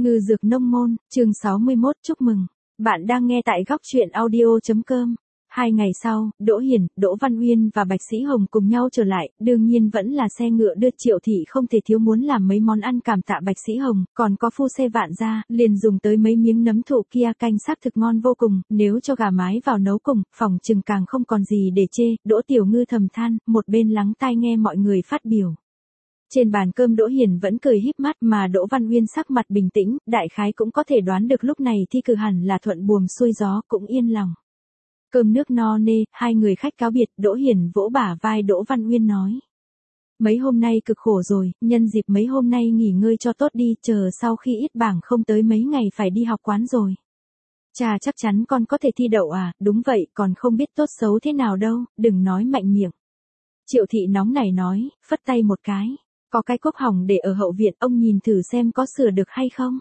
Ngư dược nông môn, chương 61, chúc mừng. Bạn đang nghe tại góc truyện audio.com. 2 ngày sau, Đỗ Hiền, Đỗ Văn Uyên và Bạch Sĩ Hồng cùng nhau trở lại, đương nhiên vẫn là xe ngựa đưa. Triệu Thị không thể thiếu muốn làm mấy món ăn cảm tạ Bạch Sĩ Hồng, còn có phu xe vạn gia, liền dùng tới mấy miếng nấm thụ kia, canh xác thực ngon vô cùng, nếu cho gà mái vào nấu cùng, phòng chừng càng không còn gì để chê. Đỗ Tiểu Ngư thầm than, một bên lắng tai nghe mọi người phát biểu. Trên bàn cơm Đỗ Hiền vẫn cười híp mắt, mà Đỗ Văn Uyên sắc mặt bình tĩnh, đại khái cũng có thể đoán được lúc này thi cử hẳn là thuận buồm xuôi gió, cũng yên lòng. Cơm nước no nê, hai người khách cáo biệt, Đỗ Hiền vỗ bả vai Đỗ Văn Uyên nói. Mấy hôm nay cực khổ rồi, nhân dịp mấy hôm nay nghỉ ngơi cho tốt đi, chờ sau khi ít bảng không tới mấy ngày phải đi học quán rồi. Chà, chắc chắn con có thể thi đậu à? Đúng vậy, còn không biết tốt xấu thế nào đâu, đừng nói mạnh miệng. Triệu Thị nóng nảy nói, phất tay một cái. Có cái cốc hỏng để ở hậu viện, ông nhìn thử xem có sửa được hay không.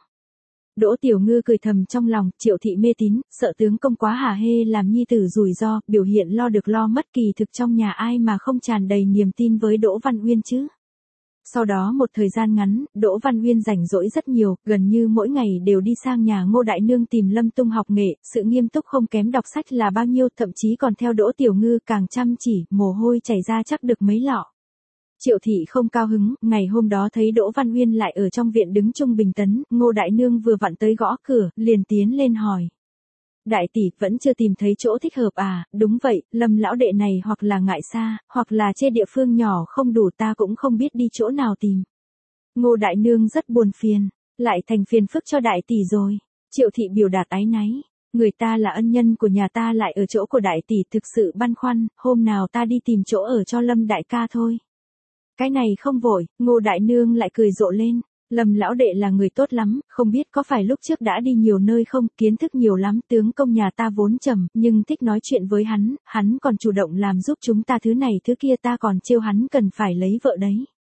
Đỗ Tiểu Ngư cười thầm trong lòng, Triệu Thị mê tín, sợ tướng công quá hả hê làm nhi tử rủi ro, biểu hiện lo được lo mất, kỳ thực trong nhà ai mà không tràn đầy niềm tin với Đỗ Văn Uyên chứ. Sau đó một thời gian ngắn, Đỗ Văn Uyên rảnh rỗi rất nhiều, gần như mỗi ngày đều đi sang nhà Ngô Đại Nương tìm Lâm Tung học nghệ, sự nghiêm túc không kém đọc sách là bao nhiêu, thậm chí còn theo Đỗ Tiểu Ngư càng chăm chỉ, mồ hôi chảy ra chắc được mấy lọ. Triệu Thị không cao hứng, ngày hôm đó thấy Đỗ Văn Uyên lại ở trong viện đứng trung bình tấn, Ngô Đại Nương vừa vặn tới gõ cửa, liền tiến lên hỏi. Đại tỷ, vẫn chưa tìm thấy chỗ thích hợp à? Đúng vậy, Lâm lão đệ này hoặc là ngại xa, hoặc là chê địa phương nhỏ không đủ, ta cũng không biết đi chỗ nào tìm. Ngô Đại Nương rất buồn phiền, lại thành phiền phức cho đại tỷ rồi. Triệu Thị biểu đạt áy náy. Người ta là ân nhân của nhà ta lại ở chỗ của đại tỷ, thực sự băn khoăn, hôm nào ta đi tìm chỗ ở cho Lâm đại ca thôi. Cái này không vội, Ngô Đại Nương lại cười rộ lên. Lâm lão đệ là người tốt lắm, không biết có phải lúc trước đã đi nhiều nơi không, kiến thức nhiều lắm, tướng công nhà ta vốn trầm, nhưng thích nói chuyện với hắn còn chủ động làm giúp chúng ta thứ này thứ kia, ta còn trêu hắn cần phải lấy vợ đấy.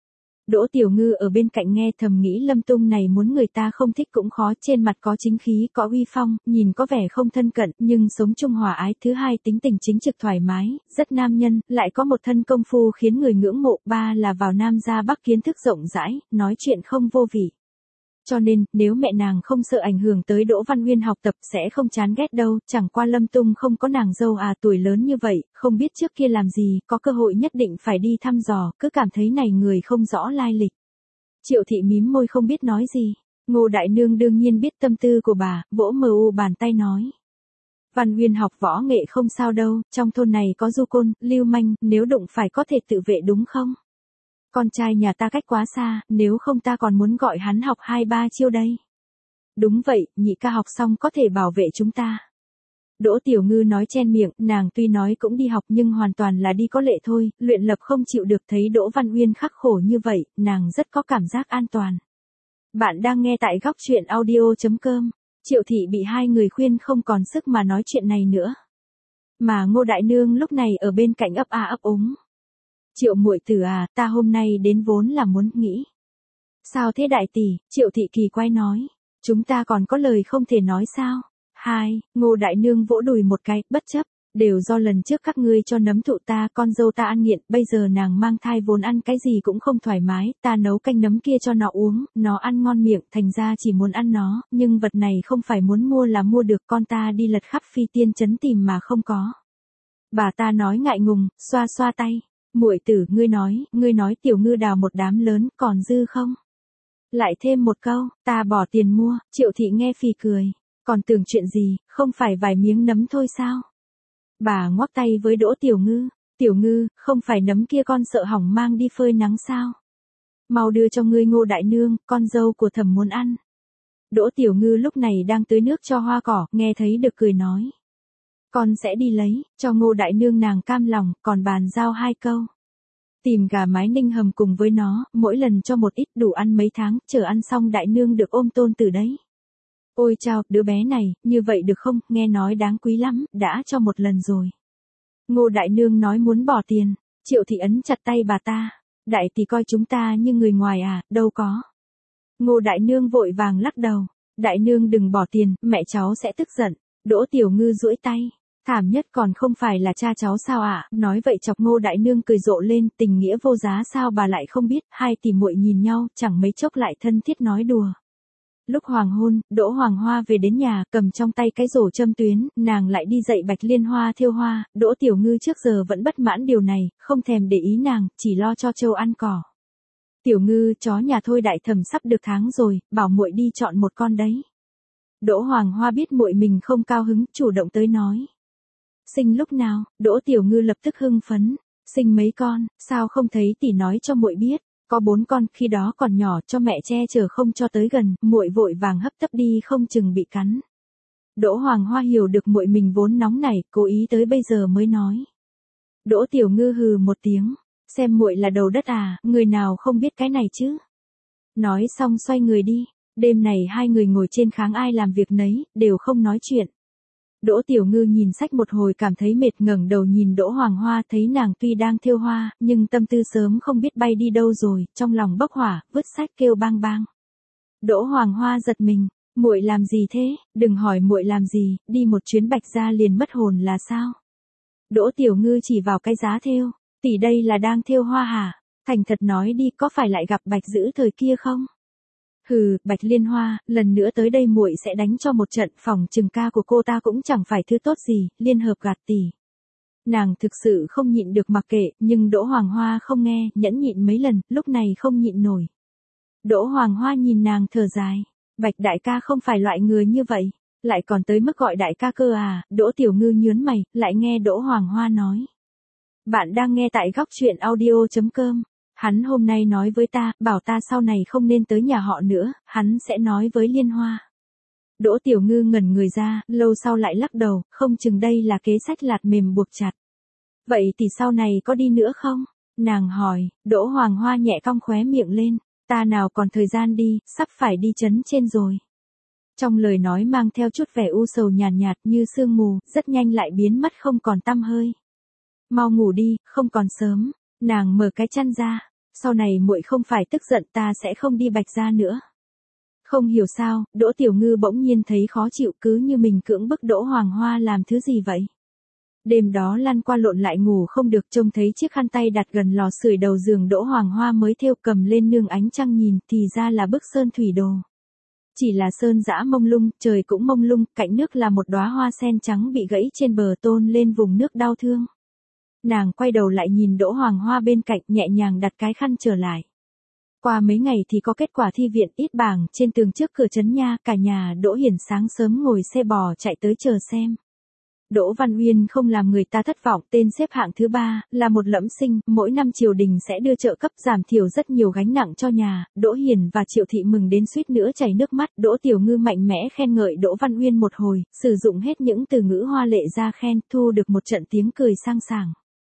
Đỗ Tiểu Ngư ở bên cạnh nghe thầm nghĩ Lâm Tung này muốn người ta không thích cũng khó, trên mặt có chính khí, có uy phong, nhìn có vẻ không thân cận, nhưng sống chung hòa ái, thứ hai tính tình chính trực thoải mái, rất nam nhân, lại có một thân công phu khiến người ngưỡng mộ, ba là vào Nam ra Bắc kiến thức rộng rãi, nói chuyện không vô vị. Cho nên, nếu mẹ nàng không sợ ảnh hưởng tới Đỗ Văn Uyên học tập sẽ không chán ghét đâu, chẳng qua Lâm Tung không có nàng dâu à, tuổi lớn như vậy, không biết trước kia làm gì, có cơ hội nhất định phải đi thăm dò, cứ cảm thấy này người không rõ lai lịch. Triệu Thị mím môi không biết nói gì. Ngô Đại Nương đương nhiên biết tâm tư của bà, vỗ mờ bàn tay nói. Văn Uyên học võ nghệ không sao đâu, trong thôn này có du côn, lưu manh, nếu đụng phải có thể tự vệ đúng không? Con trai nhà ta cách quá xa, nếu không ta còn muốn gọi hắn học 2-3 chiêu đây. Đúng vậy, nhị ca học xong có thể bảo vệ chúng ta. Đỗ Tiểu Ngư nói chen miệng, nàng tuy nói cũng đi học nhưng hoàn toàn là đi có lệ thôi, luyện lập không chịu được, thấy Đỗ Văn Uyên khắc khổ như vậy, nàng rất có cảm giác an toàn. Bạn đang nghe tại góc truyện audio.com. Triệu Thị bị hai người khuyên không còn sức mà nói chuyện này nữa. Mà Ngô Đại Nương lúc này ở bên cạnh ấp a ấp úng. Triệu muội tử à, ta hôm nay đến vốn là muốn nghĩ. Sao thế đại tỷ? Triệu Thị kỳ quay nói. Chúng ta còn có lời không thể nói sao? Ngô Đại Nương vỗ đùi một cái, bất chấp. Đều do lần trước các ngươi cho nấm thụ ta, con dâu ta ăn nghiện, bây giờ nàng mang thai vốn ăn cái gì cũng không thoải mái, ta nấu canh nấm kia cho nó uống, nó ăn ngon miệng, thành ra chỉ muốn ăn nó, nhưng vật này không phải muốn mua là mua được, con ta đi lật khắp Phi Tiên trấn tìm mà không có. Bà ta nói ngại ngùng, xoa xoa tay. Muội tử, ngươi nói Tiểu Ngư đào một đám lớn, còn dư không? Lại thêm một câu, ta bỏ tiền mua. Triệu Thị nghe phì cười. Còn tưởng chuyện gì, không phải vài miếng nấm thôi sao? Bà ngoắc tay với Đỗ Tiểu Ngư. Tiểu Ngư, không phải nấm kia con sợ hỏng mang đi phơi nắng sao? Mau đưa cho ngươi Ngô Đại Nương, con dâu của thẩm muốn ăn. Đỗ Tiểu Ngư lúc này đang tưới nước cho hoa cỏ, nghe thấy được cười nói. Con sẽ đi lấy, cho Ngô Đại Nương, nàng cam lòng, còn bàn giao 2 câu. Tìm gà mái ninh hầm cùng với nó, mỗi lần cho một ít đủ ăn mấy tháng, chờ ăn xong Đại Nương được ôm tôn tử đấy. Ôi chao, đứa bé này, như vậy được không, nghe nói đáng quý lắm, đã cho một lần rồi. Ngô Đại Nương nói muốn bỏ tiền, Triệu Thị ấn chặt tay bà ta. Đại tỷ coi chúng ta như người ngoài à, đâu có. Ngô Đại Nương vội vàng lắc đầu. Đại Nương đừng bỏ tiền, mẹ cháu sẽ tức giận. Đỗ Tiểu Ngư duỗi tay. Thảm nhất còn không phải là cha cháu sao ạ? Nói vậy chọc Ngô Đại Nương cười rộ lên, tình nghĩa vô giá sao bà lại không biết, hai tỷ muội nhìn nhau, chẳng mấy chốc lại thân thiết nói đùa. Lúc hoàng hôn, Đỗ Hoàng Hoa về đến nhà, cầm trong tay cái rổ châm tuyến, nàng lại đi dạy Bạch Liên Hoa thêu hoa, Đỗ Tiểu Ngư trước giờ vẫn bất mãn điều này, không thèm để ý nàng, chỉ lo cho trâu ăn cỏ. Tiểu Ngư, chó nhà Thôi đại thẩm sắp được tháng rồi, bảo muội đi chọn một con đấy. Đỗ Hoàng Hoa biết muội mình không cao hứng, chủ động tới nói. Sinh lúc nào? Đỗ Tiểu Ngư lập tức hưng phấn. Sinh mấy con, sao không thấy tỷ nói cho muội biết? Có 4 con, khi đó còn nhỏ, cho mẹ che chở không cho tới gần, muội vội vàng hấp tấp đi không chừng bị cắn. Đỗ Hoàng Hoa hiểu được muội mình vốn nóng nảy, cố ý tới bây giờ mới nói. Đỗ Tiểu Ngư hừ một tiếng, xem muội là đầu đất à, người nào không biết cái này chứ? Nói xong xoay người đi. Đêm này hai người ngồi trên kháng ai làm việc nấy, đều không nói chuyện. Đỗ Tiểu Ngư nhìn sách một hồi cảm thấy mệt, ngẩng đầu nhìn Đỗ Hoàng Hoa, thấy nàng tuy đang thêu hoa, nhưng tâm tư sớm không biết bay đi đâu rồi, trong lòng bốc hỏa, vứt sách kêu bang bang. Đỗ Hoàng Hoa giật mình, muội làm gì thế, đừng hỏi muội làm gì, đi một chuyến Bạch gia liền mất hồn là sao? Đỗ Tiểu Ngư chỉ vào cái giá thêu, tỷ đây là đang thêu hoa hả? Thành thật nói đi, có phải lại gặp Bạch Dữ thời kia không? Hừ, Bạch Liên Hoa, lần nữa tới đây muội sẽ đánh cho một trận, phòng trừng ca của cô ta cũng chẳng phải thứ tốt gì, liên hợp gạt tỷ. Nàng thực sự không nhịn được mặc kệ, nhưng Đỗ Hoàng Hoa không nghe, nhẫn nhịn mấy lần, lúc này không nhịn nổi. Đỗ Hoàng Hoa nhìn nàng thở dài, Bạch đại ca không phải loại người như vậy, lại còn tới mức gọi đại ca cơ à? Đỗ Tiểu Ngư nhướng mày, lại nghe Đỗ Hoàng Hoa nói. Bạn đang nghe tại góc truyện audio.com. Hắn hôm nay nói với ta, bảo ta sau này không nên tới nhà họ nữa, hắn sẽ nói với Liên Hoa. Đỗ Tiểu Ngư ngẩn người ra, lâu sau lại lắc đầu, không chừng đây là kế sách lạt mềm buộc chặt. Vậy thì sau này có đi nữa không? Nàng hỏi. Đỗ Hoàng Hoa nhẹ cong khóe miệng lên, ta nào còn thời gian đi, sắp phải đi trấn trên rồi. Trong lời nói mang theo chút vẻ u sầu nhàn nhạt như sương mù, rất nhanh lại biến mất không còn tăm hơi. Mau ngủ đi, không còn sớm. Nàng mở cái chăn ra, sau này muội không phải tức giận, ta sẽ không đi Bạch gia nữa. Không hiểu sao, Đỗ Tiểu Ngư bỗng nhiên thấy khó chịu, cứ như mình cưỡng bức Đỗ Hoàng Hoa làm thứ gì vậy. Đêm đó lăn qua lộn lại ngủ không được, trông thấy chiếc khăn tay đặt gần lò sưởi đầu giường Đỗ Hoàng Hoa mới thêu, cầm lên nương ánh trăng nhìn, thì ra là bức sơn thủy đồ. Chỉ là sơn dã mông lung, trời cũng mông lung, cạnh nước là một đóa hoa sen trắng bị gãy trên bờ tôn lên vùng nước đau thương. Nàng quay đầu lại nhìn Đỗ Hoàng Hoa bên cạnh, nhẹ nhàng đặt cái khăn trở lại. Qua mấy ngày thì có kết quả thi viện, ít bảng trên tường trước cửa trấn nha, cả nhà Đỗ Hiển sáng sớm ngồi xe bò chạy tới chờ xem. Đỗ Văn Uyên không làm người ta thất vọng, tên xếp hạng thứ 3, là một lẫm sinh, mỗi năm triều đình sẽ đưa trợ cấp giảm thiểu rất nhiều gánh nặng cho nhà. Đỗ Hiển và Triệu Thị mừng đến suýt nữa chảy nước mắt. Đỗ Tiểu Ngư mạnh mẽ khen ngợi Đỗ Văn Uyên một hồi, sử dụng hết những từ ngữ hoa lệ ra khen, thu được một trận tiếng cười sang sảng.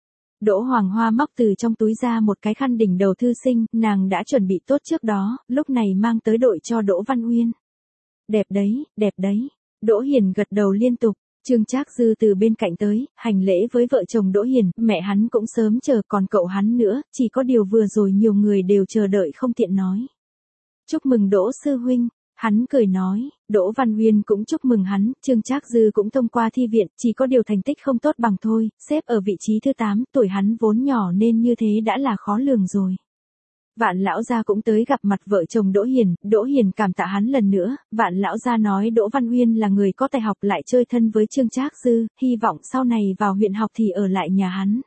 Đỗ Hoàng Hoa móc từ trong túi ra một cái khăn đỉnh đầu thư sinh, nàng đã chuẩn bị tốt trước đó, lúc này mang tới đội cho Đỗ Văn Uyên. Đẹp đấy, đẹp đấy. Đỗ Hiển gật đầu liên tục. Trương Trác Dư từ bên cạnh tới, hành lễ với vợ chồng Đỗ Hiển, mẹ hắn cũng sớm chờ, còn cậu hắn nữa, chỉ có điều vừa rồi nhiều người đều chờ đợi không tiện nói. Chúc mừng Đỗ sư huynh. Hắn cười nói, Đỗ Văn Uyên cũng chúc mừng hắn, Trương Trác Dư cũng thông qua thi viện, chỉ có điều thành tích không tốt bằng thôi, xếp ở vị trí thứ 8, tuổi hắn vốn nhỏ nên như thế đã là khó lường rồi. Vạn lão gia cũng tới gặp mặt vợ chồng Đỗ Hiển cảm tạ hắn lần nữa, Vạn lão gia nói Đỗ Văn Uyên là người có tài học lại chơi thân với Trương Trác Dư, hy vọng sau này vào huyện học thì ở lại nhà hắn.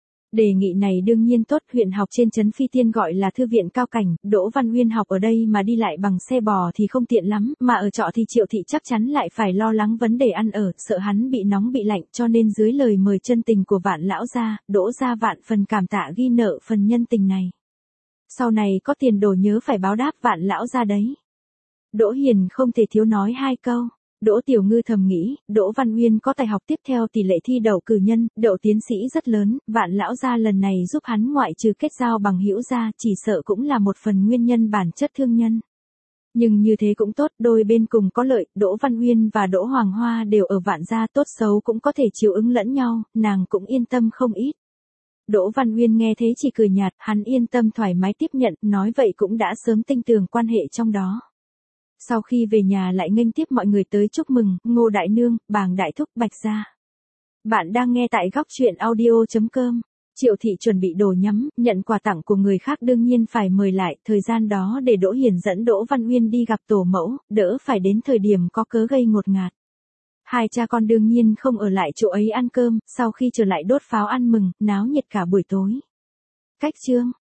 Đề nghị này đương nhiên tốt, huyện học trên trấn Phi Tiên gọi là thư viện cao cảnh, Đỗ Văn Uyên học ở đây mà đi lại bằng xe bò thì không tiện lắm, mà ở trọ thì Triệu Thị chắc chắn lại phải lo lắng vấn đề ăn ở, sợ hắn bị nóng bị lạnh, cho nên dưới lời mời chân tình của Vạn lão gia, Đỗ gia vạn phần cảm tạ ghi nợ phần nhân tình này. Sau này có tiền đồ nhớ phải báo đáp Vạn lão gia đấy. Đỗ Hiển không thể thiếu nói hai câu. Đỗ Tiểu Ngư thầm nghĩ, Đỗ Văn Uyên có tài học tiếp theo tỷ lệ thi đậu cử nhân, đậu tiến sĩ rất lớn, Vạn lão gia lần này giúp hắn ngoại trừ kết giao bằng hữu ra, chỉ sợ cũng là một phần nguyên nhân bản chất thương nhân. Nhưng như thế cũng tốt, đôi bên cùng có lợi, Đỗ Văn Uyên và Đỗ Hoàng Hoa đều ở Vạn gia, tốt xấu cũng có thể chiều ứng lẫn nhau, nàng cũng yên tâm không ít. Đỗ Văn Uyên nghe thế chỉ cười nhạt, hắn yên tâm thoải mái tiếp nhận, nói vậy cũng đã sớm tinh tường quan hệ trong đó. Sau khi về nhà lại nghênh tiếp mọi người tới chúc mừng, Ngô Đại Nương, Bàng Đại Thúc, Bạch gia. Bạn đang nghe tại góc truyện audio.com. Triệu Thị chuẩn bị đồ nhắm, nhận quà tặng của người khác đương nhiên phải mời lại, thời gian đó để Đỗ Hiền dẫn Đỗ Văn Uyên đi gặp tổ mẫu, đỡ phải đến thời điểm có cớ gây ngột ngạt. Hai cha con đương nhiên không ở lại chỗ ấy ăn cơm, sau khi trở lại đốt pháo ăn mừng, náo nhiệt cả buổi tối. Cách chương